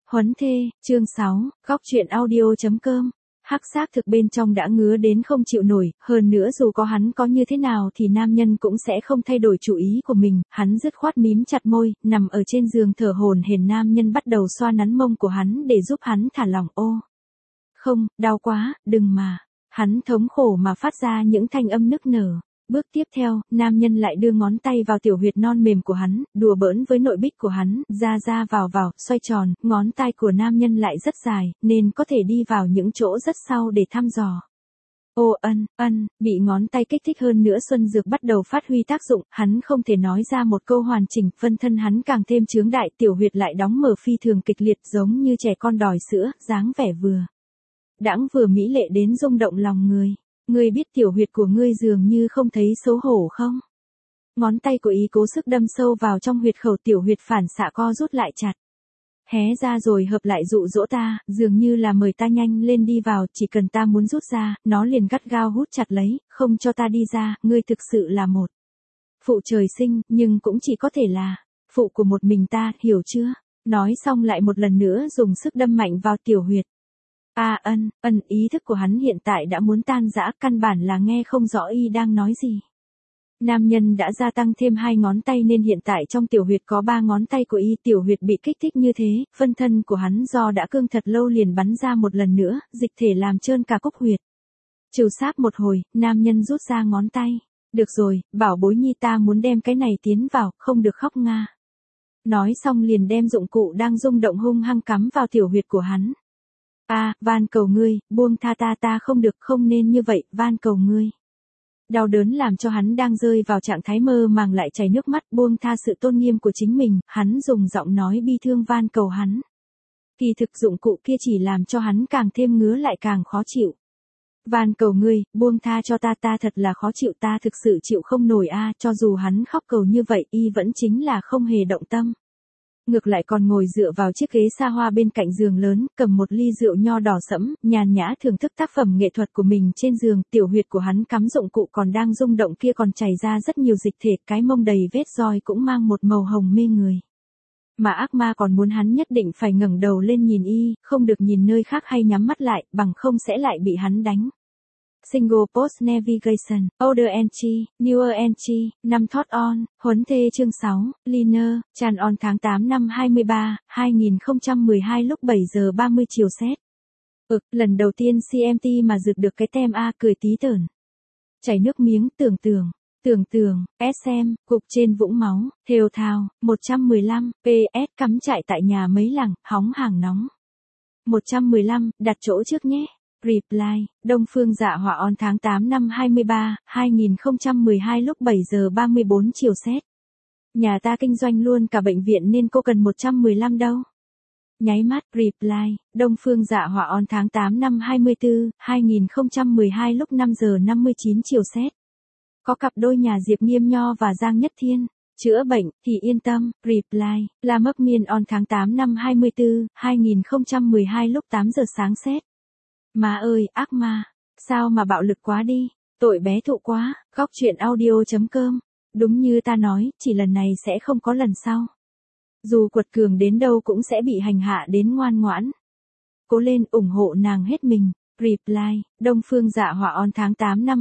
Huấn thê, chương 6, góc truyện audio.com. Hắc xác thực bên trong đã ngứa đến không chịu nổi, hơn nữa dù có hắn có như thế nào thì nam nhân cũng sẽ không thay đổi chủ ý của mình, hắn dứt khoát mím chặt môi, nằm ở trên giường thở hổn hển. Nam nhân bắt đầu xoa nắn mông của hắn để giúp hắn thả lỏng. Ô, không, đau quá, đừng mà. Hắn thống khổ mà phát ra những thanh âm nức nở. Bước tiếp theo, nam nhân lại đưa ngón tay vào tiểu huyệt non mềm của hắn, đùa bỡn với nội bích của hắn, ra vào, xoay tròn, ngón tay của nam nhân lại rất dài, nên có thể đi vào những chỗ rất sâu để thăm dò. Ô bị ngón tay kích thích hơn nữa xuân dược bắt đầu phát huy tác dụng, hắn không thể nói ra một câu hoàn chỉnh, phân thân hắn càng thêm chướng đại, tiểu huyệt lại đóng mở phi thường kịch liệt giống như trẻ con đòi sữa, dáng vẻ vừa đãng vừa mỹ lệ đến rung động lòng người. Ngươi biết tiểu huyệt của ngươi dường như không thấy xấu hổ không? Ngón tay của ý cố sức đâm sâu vào trong huyệt khẩu, tiểu huyệt phản xạ co rút lại chặt. Hé ra rồi hợp lại dụ dỗ ta, dường như là mời ta nhanh lên đi vào, chỉ cần ta muốn rút ra, nó liền gắt gao hút chặt lấy, không cho ta đi ra, ngươi thực sự là một phụ trời sinh, nhưng cũng chỉ có thể là phụ của một mình ta, hiểu chưa? Nói xong lại một lần nữa dùng sức đâm mạnh vào tiểu huyệt. Ý thức của hắn hiện tại đã muốn tan rã, căn bản là nghe không rõ y đang nói gì. Nam nhân đã gia tăng thêm 2 ngón tay nên hiện tại trong tiểu huyệt có 3 ngón tay của y, tiểu huyệt bị kích thích như thế, phân thân của hắn do đã cương thật lâu liền bắn ra một lần nữa, dịch thể làm trơn cả cúc huyệt. Trừ sáp một hồi, nam nhân rút ra ngón tay. Được rồi, bảo bối nhi, ta muốn đem cái này tiến vào, không được khóc nga. Nói xong liền đem dụng cụ đang rung động hung hăng cắm vào tiểu huyệt của hắn. Van cầu ngươi, buông tha ta không được, không nên như vậy, van cầu ngươi. Đau đớn làm cho hắn đang rơi vào trạng thái mơ màng lại chảy nước mắt, buông tha sự tôn nghiêm của chính mình, hắn dùng giọng nói bi thương van cầu hắn. Kỳ thực dụng cụ kia chỉ làm cho hắn càng thêm ngứa lại càng khó chịu. Van cầu ngươi, buông tha cho ta thật là khó chịu, ta thực sự chịu không nổi cho dù hắn khóc cầu như vậy, y vẫn chính là không hề động tâm. Ngược lại còn ngồi dựa vào chiếc ghế xa hoa bên cạnh giường lớn, cầm một ly rượu nho đỏ sẫm, nhàn nhã thưởng thức tác phẩm nghệ thuật của mình trên giường, tiểu huyệt của hắn cắm dụng cụ còn đang rung động kia còn chảy ra rất nhiều dịch thể, cái mông đầy vết roi cũng mang một màu hồng mê người. Mà ác ma còn muốn hắn nhất định phải ngẩng đầu lên nhìn y, không được nhìn nơi khác hay nhắm mắt lại, bằng không sẽ lại bị hắn đánh. Single Post Navigation, Older Entry, Newer Entry, 5 Thought On, Huấn thê chương 6, Liner, Chan On tháng 8 năm 2012 lúc 7 giờ 30 chiều set. Lần đầu tiên CMT mà rực được cái tem cười tí tởn. Chảy nước miếng, tưởng, SM, cục trên vũng máu, thều thào, 115, PS, cắm trại tại nhà mấy lằng, hóng hàng nóng. 115, đặt chỗ trước nhé. Reply, Đông Phương Dạ Họa On tháng 8 năm 2012 lúc 7 giờ 34 chiều set. Nhà ta kinh doanh luôn cả bệnh viện nên cô cần 115 đâu. Nháy mắt, Reply, Đông Phương Dạ Họa On tháng 8 năm 2012 lúc 5 giờ 59 chiều set. Có cặp đôi nhà Diệp Nghiêm Nho và Giang Nhất Thiên. Chữa bệnh, thì yên tâm, Reply, La Mấp Miên On tháng 8 năm 2012 lúc 8 giờ sáng set. Má ơi, ác ma, sao mà bạo lực quá đi, tội bé thụ quá, góc truyện audio.com. Đúng như ta nói, chỉ lần này sẽ không có lần sau. Dù quật cường đến đâu cũng sẽ bị hành hạ đến ngoan ngoãn. Cố lên, ủng hộ nàng hết mình. Reply, Đông Phương Dạ Họa On tháng 8 năm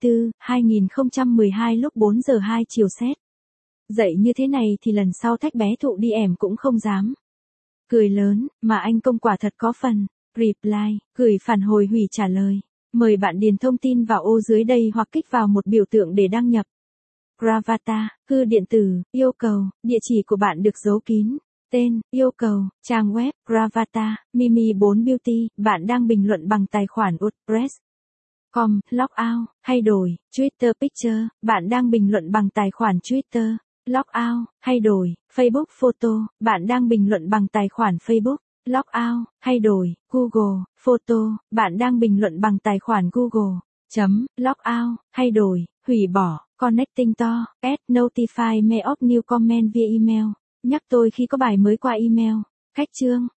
2012 lúc 4 giờ 2 chiều set. Dậy như thế này thì lần sau thách bé thụ đi ẻm cũng không dám. Cười lớn, mà anh công quả thật có phần. Reply, gửi phản hồi hủy trả lời. Mời bạn điền thông tin vào ô dưới đây hoặc kích vào một biểu tượng để đăng nhập. Gravata, thư điện tử, yêu cầu, địa chỉ của bạn được giấu kín. Tên, yêu cầu, trang web, Gravata, Mimi 4 Beauty, bạn đang bình luận bằng tài khoản WordPress.com, Logout, thay đổi, Twitter Picture, bạn đang bình luận bằng tài khoản Twitter. Logout, thay đổi, Facebook Photo, bạn đang bình luận bằng tài khoản Facebook. Logout, thay đổi, Google, Photo, bạn đang bình luận bằng tài khoản Google. Logout, thay đổi, hủy bỏ, Connecting to, add notify me of new comment via email. Nhắc tôi khi có bài mới qua email. Cách chương.